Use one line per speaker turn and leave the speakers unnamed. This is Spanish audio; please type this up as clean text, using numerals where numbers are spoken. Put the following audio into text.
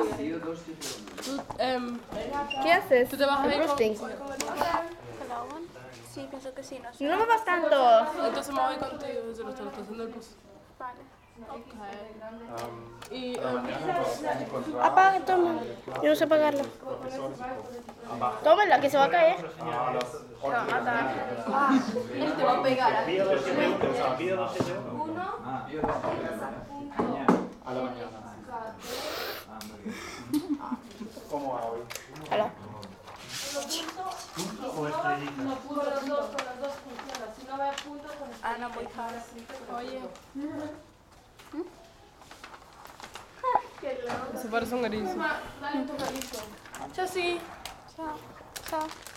¿Qué haces?
¿Tú te vas a ir
Roasting.
Sí, pienso que sí, no sé.
No me vas tanto.
Entonces me voy contigo desde la estación del bus.
Vale.
Ok. Y
Apaga, toma. Yo no sé apagarla. Tómala, que se va a caer.
Él te va a pegar a ti.
A la mañana. ¿Cómo va hoy?
Hola.
Ah, no, voy ahora.
oye. Se parece un erizo.
Chao, sí. Chao. Chao.